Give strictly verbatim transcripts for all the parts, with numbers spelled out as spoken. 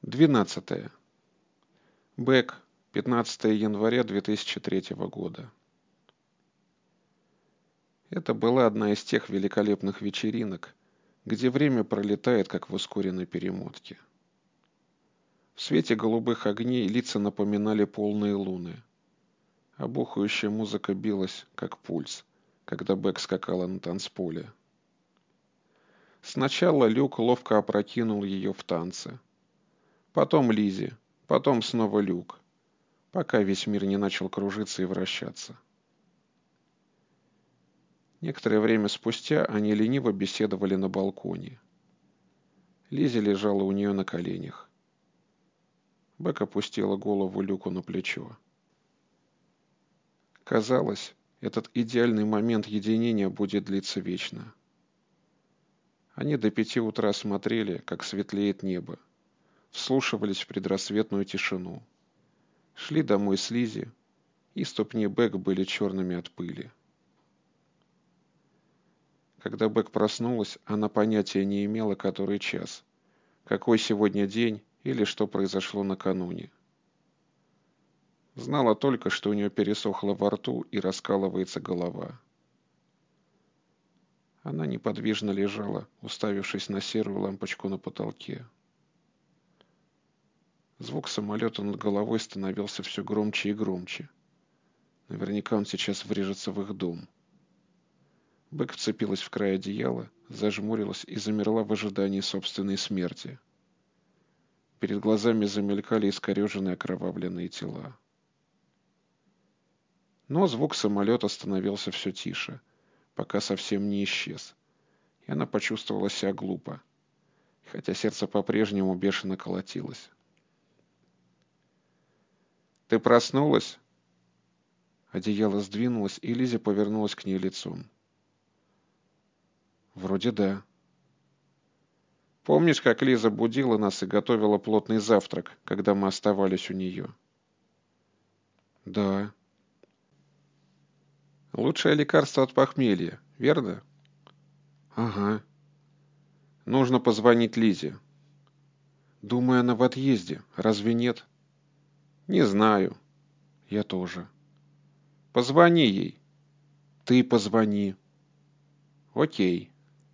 Двенадцатое. Бэк. пятнадцатое января две тысячи третьего года. Это была одна из тех великолепных вечеринок, где время пролетает, как в ускоренной перемотке. В свете голубых огней лица напоминали полные луны, а бухающая музыка билась, как пульс, когда Бэк скакала на танцполе. Сначала Люк ловко опрокинул ее в танце. Потом Лизи, потом снова Люк, пока весь мир не начал кружиться и вращаться. Некоторое время спустя они лениво беседовали на балконе. Лизи лежала у нее на коленях. Бэк опустила голову Люку на плечо. Казалось, этот идеальный момент единения будет длиться вечно. Они до пяти утра смотрели, как светлеет небо, вслушивались в предрассветную тишину, шли домой с Лизи, и ступни Бэк были черными от пыли. Когда Бэк проснулась, она понятия не имела, который час, какой сегодня день или что произошло накануне. Знала только, что у нее пересохло во рту и раскалывается голова. Она неподвижно лежала, уставившись на серую лампочку на потолке. Звук самолета над головой становился все громче и громче. Наверняка он сейчас врежется в их дом. Бэк вцепилась в край одеяла, зажмурилась и замерла в ожидании собственной смерти. Перед глазами замелькали искореженные окровавленные тела. Но звук самолета становился все тише, пока совсем не исчез, и она почувствовала себя глупо, хотя сердце по-прежнему бешено колотилось. «Ты проснулась?» Одеяло сдвинулось, и Лиза повернулась к ней лицом. «Вроде да». «Помнишь, как Лиза будила нас и готовила плотный завтрак, когда мы оставались у нее?» «Да». «Лучшее лекарство от похмелья, верно?» «Ага». «Нужно позвонить Лизе». «Думаю, она в отъезде. Разве нет?» «Не знаю». «Я тоже». «Позвони ей». «Ты позвони». «Окей».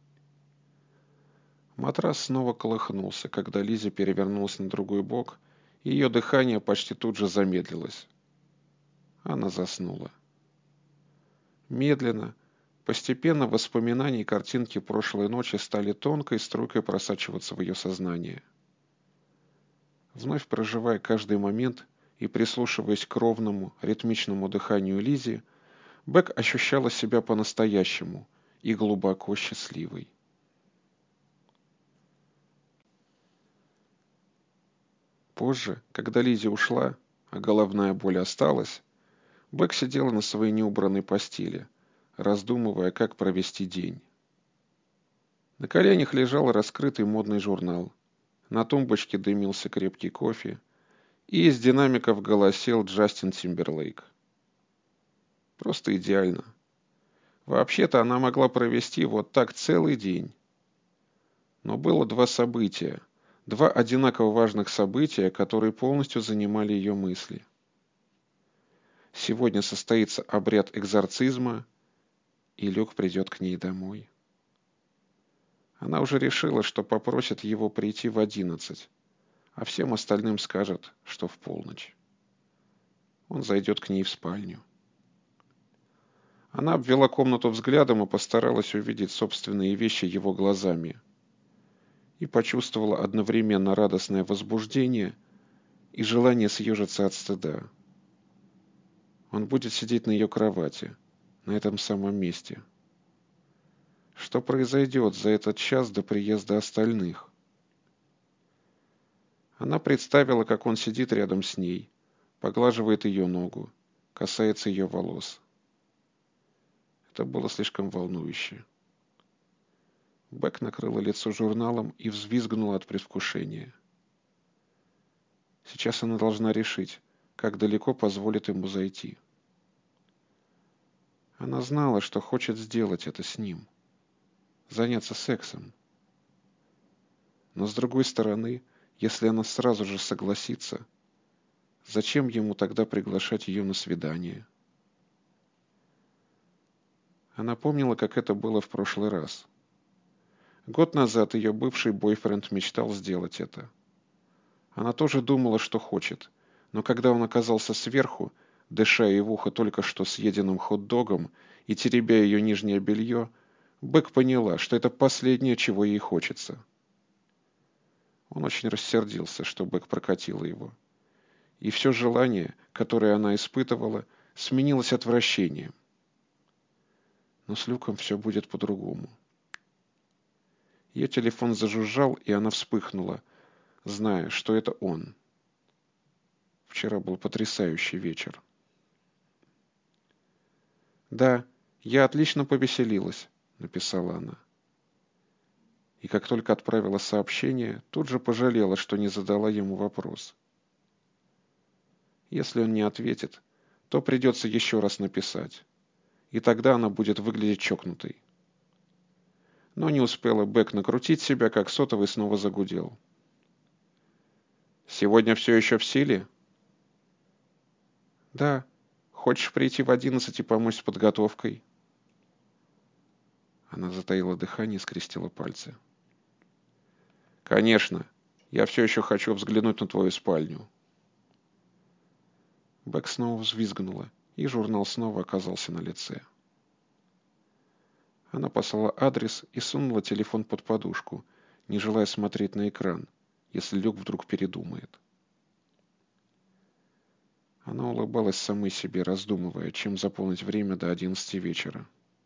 Матрас снова колыхнулся, когда Лиза перевернулась на другой бок, и ее дыхание почти тут же замедлилось. Она заснула. Медленно, постепенно воспоминания и картинки прошлой ночи стали тонкой струйкой просачиваться в ее сознание. Вновь проживая каждый момент и прислушиваясь к ровному, ритмичному дыханию Лизи, Бэк ощущала себя по-настоящему и глубоко счастливой. Позже, когда Лизи ушла, а головная боль осталась, Бэк сидела на своей неубранной постели, раздумывая, как провести день. На коленях лежал раскрытый модный журнал, на тумбочке дымился крепкий кофе, и из динамиков голосел Джастин Тимберлейк. Просто идеально. Вообще-то она могла провести вот так целый день. Но было два события, два одинаково важных события, которые полностью занимали ее мысли. Сегодня состоится обряд экзорцизма, и Люк придет к ней домой. Она уже решила, что попросит его прийти в одиннадцать, а всем остальным скажет, что в полночь. Он зайдет к ней в спальню. Она обвела комнату взглядом и постаралась увидеть собственные вещи его глазами. И почувствовала одновременно радостное возбуждение и желание съежиться от стыда. Он будет сидеть на ее кровати, на этом самом месте. Что произойдет за этот час до приезда остальных? Она представила, как он сидит рядом с ней, поглаживает ее ногу, касается ее волос. Это было слишком волнующе. Бэк накрыла лицо журналом и взвизгнула от предвкушения. Сейчас она должна решить, как далеко позволит ему зайти. Она знала, что хочет сделать это с ним. Заняться сексом. Но с другой стороны, Если она сразу же согласится, зачем ему тогда приглашать ее на свидание? Она помнила, как это было в прошлый раз. Год назад ее бывший бойфренд мечтал сделать это. Она тоже думала, что хочет, но когда он оказался сверху, дыша ей в ухо только что съеденным хот-догом и теребя ее нижнее белье, Бек поняла, что это последнее, чего ей хочется. Он очень рассердился, что Бек прокатила его. И все желание, которое она испытывала, сменилось отвращением. Но с Люком все будет по-другому. Ее телефон зажужжал, и она вспыхнула, зная, что это он. Вчера был потрясающий вечер. «Да, я отлично повеселилась», — написала она. И как только отправила сообщение, тут же пожалела, что не задала ему вопрос. Если он не ответит, то придется еще раз написать, и тогда она будет выглядеть чокнутой. Но не успела Бек накрутить себя, как сотовый снова загудел. «Сегодня все еще в силе?» «Да. Хочешь прийти в одиннадцать и помочь с подготовкой?» Она затаила дыхание и скрестила пальцы. «Конечно. Я все еще хочу взглянуть на твою спальню». Бек снова взвизгнула, и журнал снова оказался на лице. Она послала адрес и сунула телефон под подушку, не желая смотреть на экран, если Люк вдруг передумает. Она улыбалась самой себе, раздумывая, чем заполнить время до одиннадцати вечера.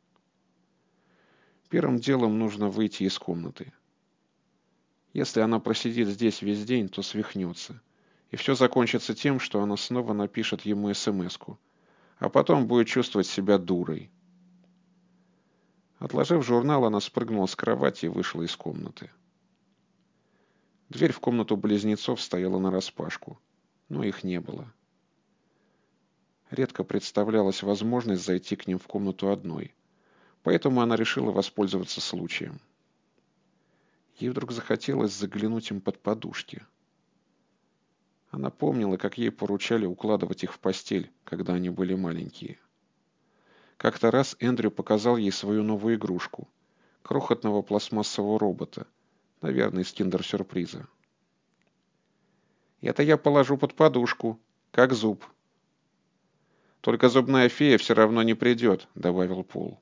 Первым делом нужно выйти из комнаты. Если она просидит здесь весь день, то свихнется, и все закончится тем, что она снова напишет ему эс-эм-эску, а потом будет чувствовать себя дурой. Отложив журнал, она спрыгнула с кровати и вышла из комнаты. Дверь в комнату близнецов стояла нараспашку, но их не было. Редко представлялась возможность зайти к ним в комнату одной, поэтому она решила воспользоваться случаем. Ей вдруг захотелось заглянуть им под подушки. Она помнила, как ей поручали укладывать их в постель, когда они были маленькие. Как-то раз Эндрю показал ей свою новую игрушку — крохотного пластмассового робота, наверное, из киндер-сюрприза. «Это я положу под подушку, как зуб». «Только зубная фея все равно не придет», — добавил Пол.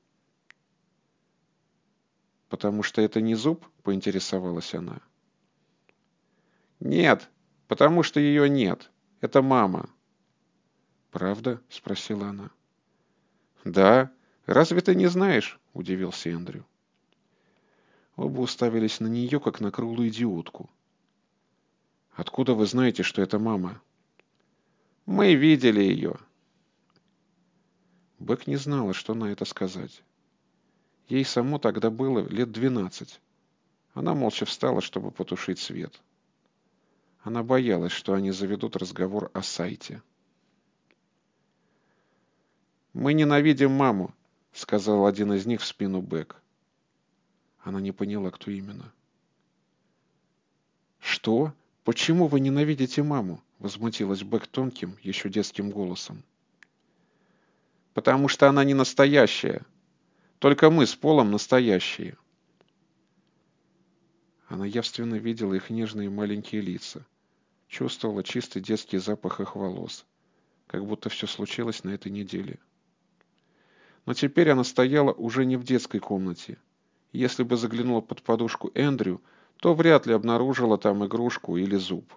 «Потому что это не зуб?» — поинтересовалась она. «Нет, потому что ее нет. Это мама». «Правда?» — спросила она. «Да. Разве ты не знаешь?» — удивился Эндрю. Оба уставились на нее, как на круглую идиотку. «Откуда вы знаете, что это мама?» «Мы видели ее». Бек не знала, что на это сказать. Ей само тогда было лет двенадцать. Она молча встала, чтобы потушить свет. Она боялась, что они заведут разговор о сайте. «Мы ненавидим маму», — сказал один из них в спину Бек. Она не поняла, кто именно. «Что? Почему вы ненавидите маму?» — возмутилась Бек тонким, еще детским голосом. «Потому что она не настоящая. Только мы с Полом настоящие». Она явственно видела их нежные маленькие лица, чувствовала чистый детский запах их волос, как будто все случилось на этой неделе. Но теперь она стояла уже не в детской комнате. Если бы заглянула под подушку Эндрю, то вряд ли обнаружила там игрушку или зуб.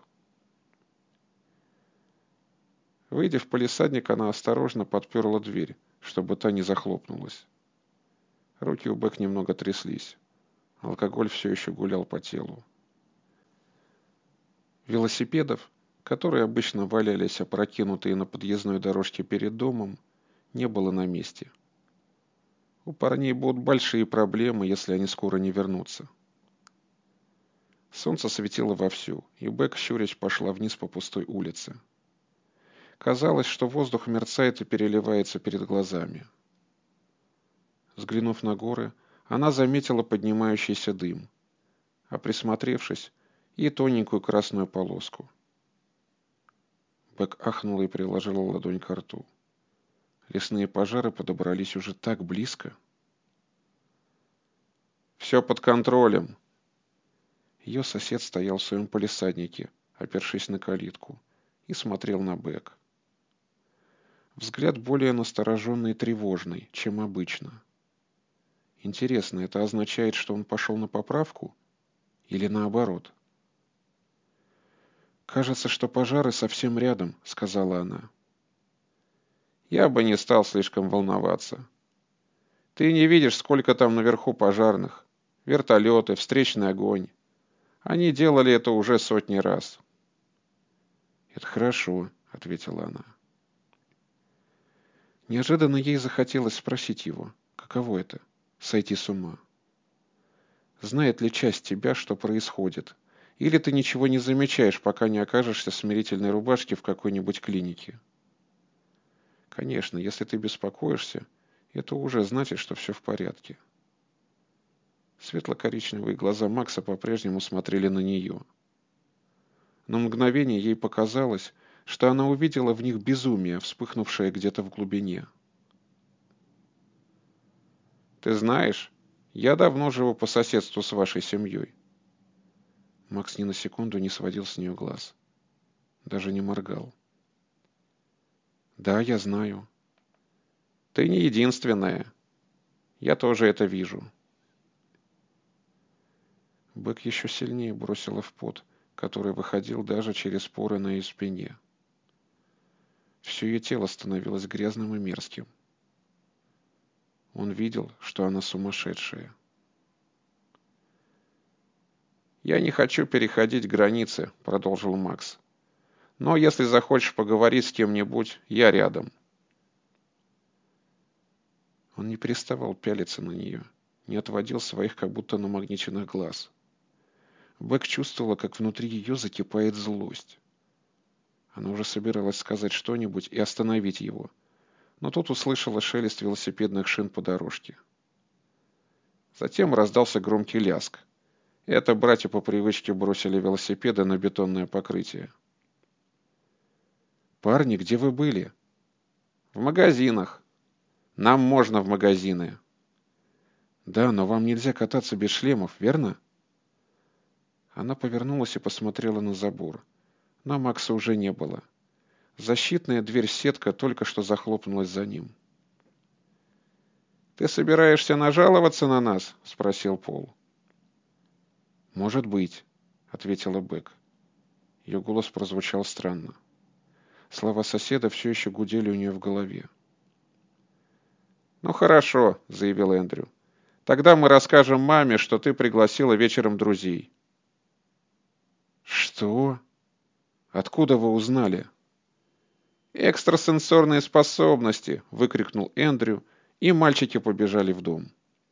Выйдя в палисадник, она осторожно подперла дверь, чтобы та не захлопнулась. Руки у Бек немного тряслись. Алкоголь все еще гулял по телу. Велосипедов, которые обычно валялись опрокинутые на подъездной дорожке перед домом, не было на месте. У парней будут большие проблемы, если они скоро не вернутся. Солнце светило вовсю, и Бек, щурясь, пошла вниз по пустой улице. Казалось, что воздух мерцает и переливается перед глазами. Взглянув на горы, она заметила поднимающийся дым, а присмотревшись, и тоненькую красную полоску. Бэк ахнула и приложила ладонь к рту. Лесные пожары подобрались уже так близко. «Все под контролем!» Ее сосед стоял в своем палисаднике, опершись на калитку, и смотрел на Бэк. Взгляд более настороженный и тревожный, чем обычно. Интересно, это означает, что он пошел на поправку? Или наоборот? «Кажется, что пожары совсем рядом», — сказала она. «Я бы не стал слишком волноваться. Ты не видишь, сколько там наверху пожарных. Вертолеты, встречный огонь. Они делали это уже сотни раз». «Это хорошо», — ответила она. Неожиданно ей захотелось спросить его, каково это — сойти с ума. Знает ли часть тебя, что происходит? Или ты ничего не замечаешь, пока не окажешься в смирительной рубашке в какой-нибудь клинике? Конечно, если ты беспокоишься, это уже значит, что все в порядке. Светло-коричневые глаза Макса по-прежнему смотрели на нее. На мгновение ей показалось, что она увидела в них безумие, вспыхнувшее где-то в глубине. «Ты знаешь, я давно живу по соседству с вашей семьей». Макс ни на секунду не сводил с нее глаз. Даже не моргал. «Да, я знаю». «Ты не единственная. Я тоже это вижу». Бэк еще сильнее бросила в пот, который выходил даже через поры на ее спине. Все ее тело становилось грязным и мерзким. Он видел, что она сумасшедшая. «Я не хочу переходить границы», — продолжил Макс. «Но если захочешь поговорить с кем-нибудь, я рядом». Он не переставал пялиться на нее, не отводил своих как будто намагниченных глаз. Бэк чувствовала, как внутри ее закипает злость. Она уже собиралась сказать что-нибудь и остановить его, но тут услышала шелест велосипедных шин по дорожке. Затем раздался громкий ляск. Это братья по привычке бросили велосипеды на бетонное покрытие. «Парни, где вы были?» «В магазинах. Нам можно в магазины». «Да, но вам нельзя кататься без шлемов, верно?» Она повернулась и посмотрела на забор. Но Макса уже не было. Защитная дверь-сетка только что захлопнулась за ним. «Ты собираешься нажаловаться на нас?» — спросил Пол. «Может быть», — ответила Бэк. Ее голос прозвучал странно. Слова соседа все еще гудели у нее в голове. «Ну хорошо», — заявил Эндрю. «Тогда мы расскажем маме, что ты пригласила вечером друзей». «Что? Откуда вы узнали?» «Экстрасенсорные способности!» — выкрикнул Эндрю, и мальчики побежали в дом.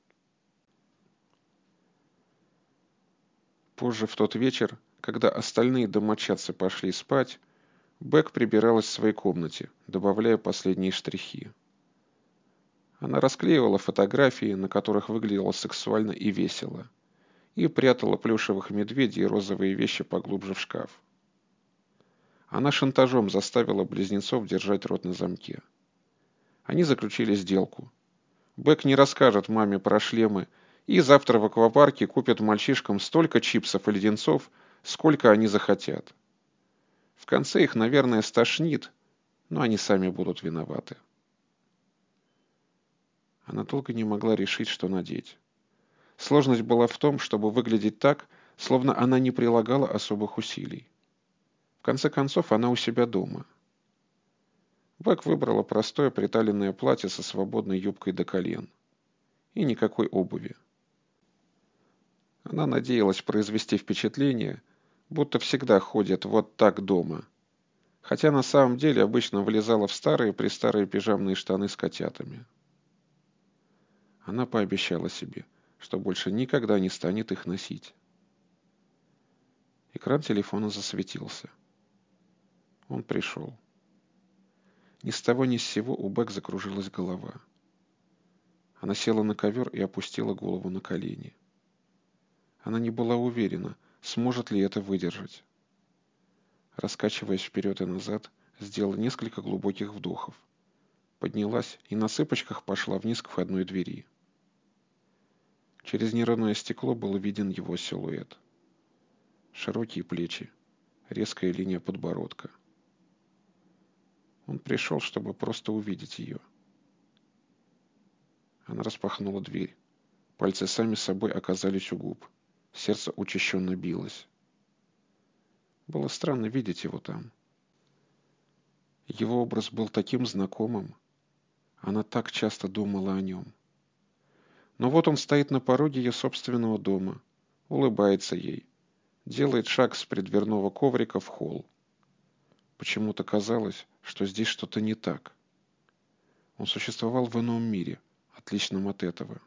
Позже в тот вечер, когда остальные домочадцы пошли спать, Бэк прибиралась в своей комнате, добавляя последние штрихи. Она расклеивала фотографии, на которых выглядела сексуально и весело, и прятала плюшевых медведей и розовые вещи поглубже в шкаф. Она шантажом заставила близнецов держать рот на замке. Они заключили сделку. Бэк не расскажет маме про шлемы, и завтра в аквапарке купят мальчишкам столько чипсов и леденцов, сколько они захотят. В конце их, наверное, стошнит, но они сами будут виноваты. Она долго не могла решить, что надеть. Сложность была в том, чтобы выглядеть так, словно она не прилагала особых усилий. В конце концов, она у себя дома. Бэк выбрала простое приталенное платье со свободной юбкой до колен. И никакой обуви. Она надеялась произвести впечатление, будто всегда ходит вот так дома, хотя на самом деле обычно влезала в старые-престарые пижамные штаны с котятами. Она пообещала себе, что больше никогда не станет их носить. Экран телефона засветился. Он пришел. Ни с того ни с сего у Бэк закружилась голова. Она села на ковер и опустила голову на колени. Она не была уверена, сможет ли это выдержать. Раскачиваясь вперед и назад, сделала несколько глубоких вдохов. Поднялась и на цыпочках пошла вниз к входной двери. Через неровное стекло был виден его силуэт. Широкие плечи, резкая линия подбородка. Он пришел, чтобы просто увидеть ее. Она распахнула дверь. Пальцы сами собой оказались у губ. Сердце учащенно билось. Было странно видеть его там. Его образ был таким знакомым. Она так часто думала о нем. Но вот он стоит на пороге ее собственного дома, улыбается ей, делает шаг с преддверного коврика в холл. Почему-то казалось, что здесь что-то не так. Он существовал в ином мире, отличном от этого.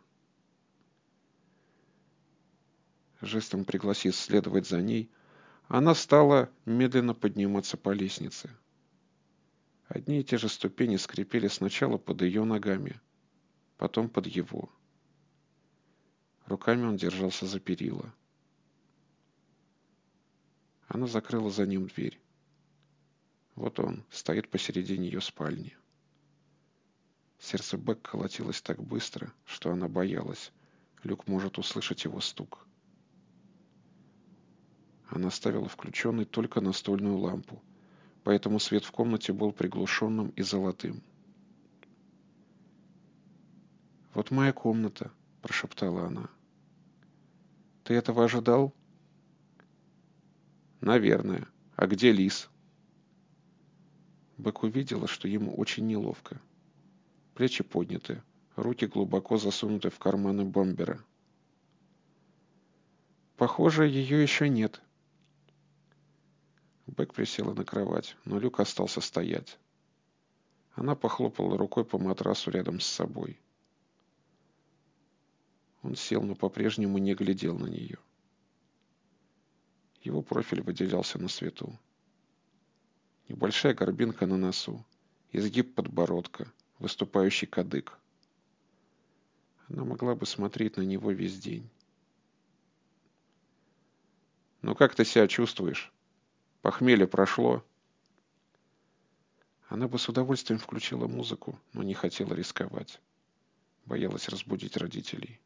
Жестом пригласив следовать за ней, она стала медленно подниматься по лестнице. Одни и те же ступени скрипели сначала под ее ногами, потом под его. Руками он держался за перила. Она закрыла за ним дверь. Вот он стоит посередине ее спальни. Сердце Бек колотилось так быстро, что она боялась. Люк может услышать его стук. Она ставила включенной только настольную лампу, поэтому свет в комнате был приглушенным и золотым. «Вот моя комната», — прошептала она. «Ты этого ожидал?» «Наверное. А где Лиз?» Бек увидела, что ему очень неловко. Плечи подняты, руки глубоко засунуты в карманы бомбера. «Похоже, ее еще нет». Бек присела на кровать, но Люк остался стоять. Она похлопала рукой по матрасу рядом с собой. Он сел, но по-прежнему не глядел на нее. Его профиль выделялся на свету. Небольшая горбинка на носу, изгиб подбородка, выступающий кадык. Она могла бы смотреть на него весь день. «Ну как ты себя чувствуешь? Похмелье прошло?» Она бы с удовольствием включила музыку, но не хотела рисковать. Боялась разбудить родителей.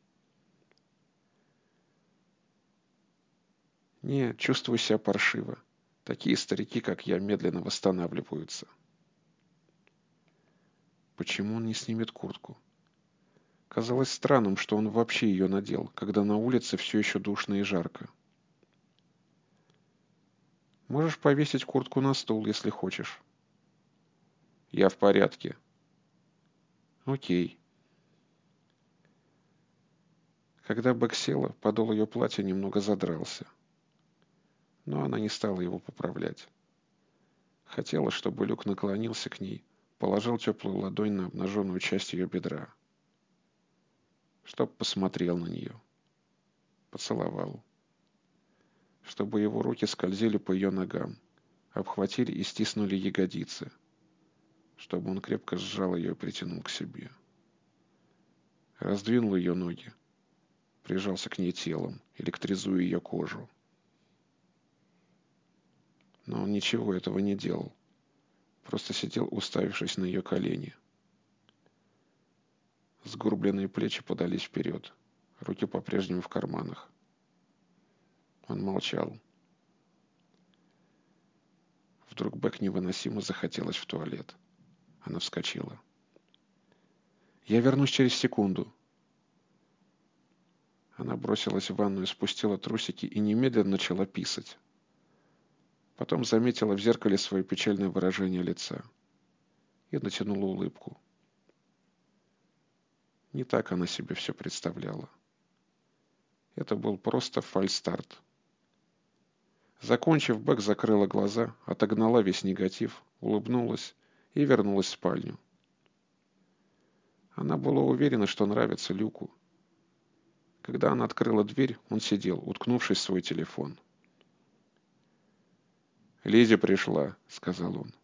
«Не, чувствую себя паршиво. Такие старики, как я, медленно восстанавливаются». Почему он не снимет куртку? Казалось странным, что он вообще ее надел, когда на улице все еще душно и жарко. «Можешь повесить куртку на стул, если хочешь». «Я в порядке». «Окей». Когда Бек села, подол ее платья немного задрался. Но она не стала его поправлять. Хотела, чтобы Люк наклонился к ней, положил теплую ладонь на обнаженную часть ее бедра. Чтоб посмотрел на нее. Поцеловал. Чтобы его руки скользили по ее ногам, обхватили и стиснули ягодицы. Чтобы он крепко сжал ее и притянул к себе. Раздвинул ее ноги. Прижался к ней телом, электризуя ее кожу. Но он ничего этого не делал. Просто сидел, уставившись на ее колени. Сгорбленные плечи подались вперед. Руки по-прежнему в карманах. Он молчал. Вдруг Бек невыносимо захотелось в туалет. Она вскочила. «Я вернусь через секунду». Она бросилась в ванную, спустила трусики и немедленно начала писать. Потом заметила в зеркале свое печальное выражение лица и натянула улыбку. Не так она себе все представляла. Это был просто фальстарт. Закончив, Бек закрыла глаза, отогнала весь негатив, улыбнулась и вернулась в спальню. Она была уверена, что нравится Люку. Когда она открыла дверь, он сидел, уткнувшись в свой телефон. «Лиза пришла», — сказал он.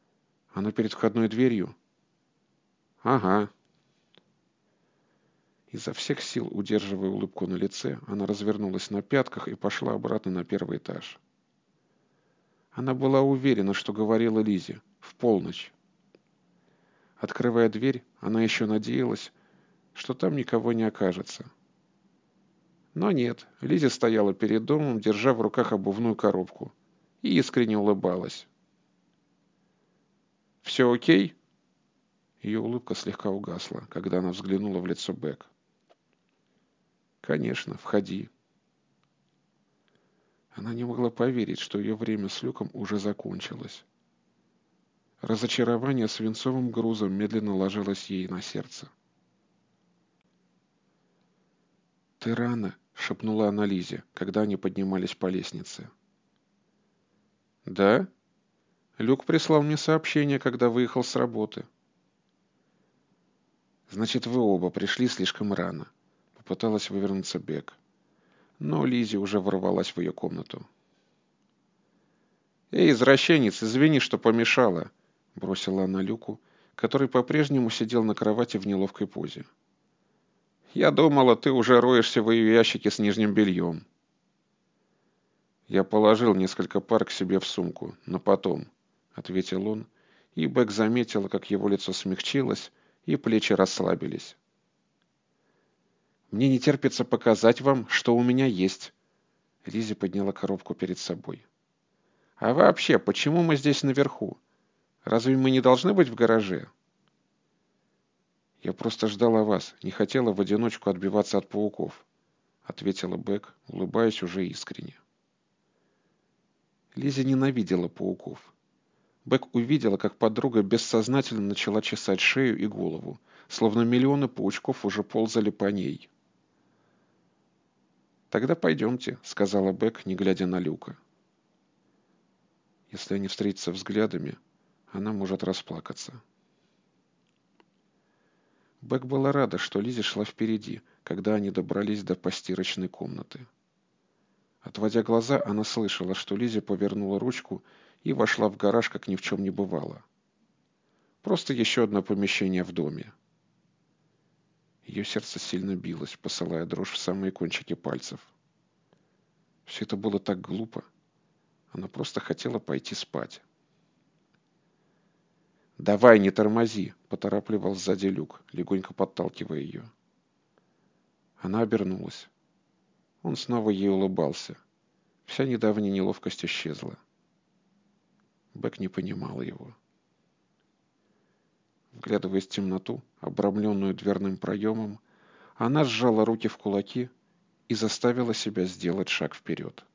«Она перед входной дверью?» «Ага». Изо всех сил, удерживая улыбку на лице, она развернулась на пятках и пошла обратно на первый этаж. Она была уверена, что говорила Лизе в полночь. Открывая дверь, она еще надеялась, что там никого не окажется. Но нет, Лиза стояла перед домом, держа в руках обувную коробку, и искренне улыбалась. «Все окей?» Ее улыбка слегка угасла, когда она взглянула в лицо Бек. «Конечно, входи». Она не могла поверить, что ее время с Люком уже закончилось. Разочарование свинцовым грузом медленно ложилось ей на сердце. «Ты рано», — шепнула она Лизе, когда они поднимались по лестнице. «Да? Люк прислал мне сообщение, когда выехал с работы». «Значит, вы оба пришли слишком рано», — попыталась вывернуться Бек. Но Лизи уже ворвалась в ее комнату. «Эй, извращенец, извини, что помешала», — бросила она Люку, который по-прежнему сидел на кровати в неловкой позе. «Я думала, ты уже роешься в ее ящике с нижним бельем». «Я положил несколько пар к себе в сумку, но потом», — ответил он, и Бек заметила, как его лицо смягчилось, и плечи расслабились. «Мне не терпится показать вам, что у меня есть». Лиззи подняла коробку перед собой. «А вообще, почему мы здесь наверху? Разве мы не должны быть в гараже?» «Я просто ждала вас, не хотела в одиночку отбиваться от пауков», — ответила Бек, улыбаясь уже искренне. Лиззи ненавидела пауков. Бек увидела, как подруга бессознательно начала чесать шею и голову, словно миллионы паучков уже ползали по ней. «Тогда пойдемте», — сказала Бек, не глядя на Люка. Если они встретятся взглядами, она может расплакаться. Бек была рада, что Лиззи шла впереди, когда они добрались до постирочной комнаты. Отводя глаза, она слышала, что Лиззи повернула ручку и вошла в гараж, как ни в чем не бывало. Просто еще одно помещение в доме. Ее сердце сильно билось, посылая дрожь в самые кончики пальцев. Все это было так глупо. Она просто хотела пойти спать. «Давай, не тормози!» — поторапливал сзади Люк, легонько подталкивая ее. Она обернулась. Он снова ей улыбался. Вся недавняя неловкость исчезла. Бек не понимала его. Вглядываясь в темноту, обрамленную дверным проемом, она сжала руки в кулаки и заставила себя сделать шаг вперед.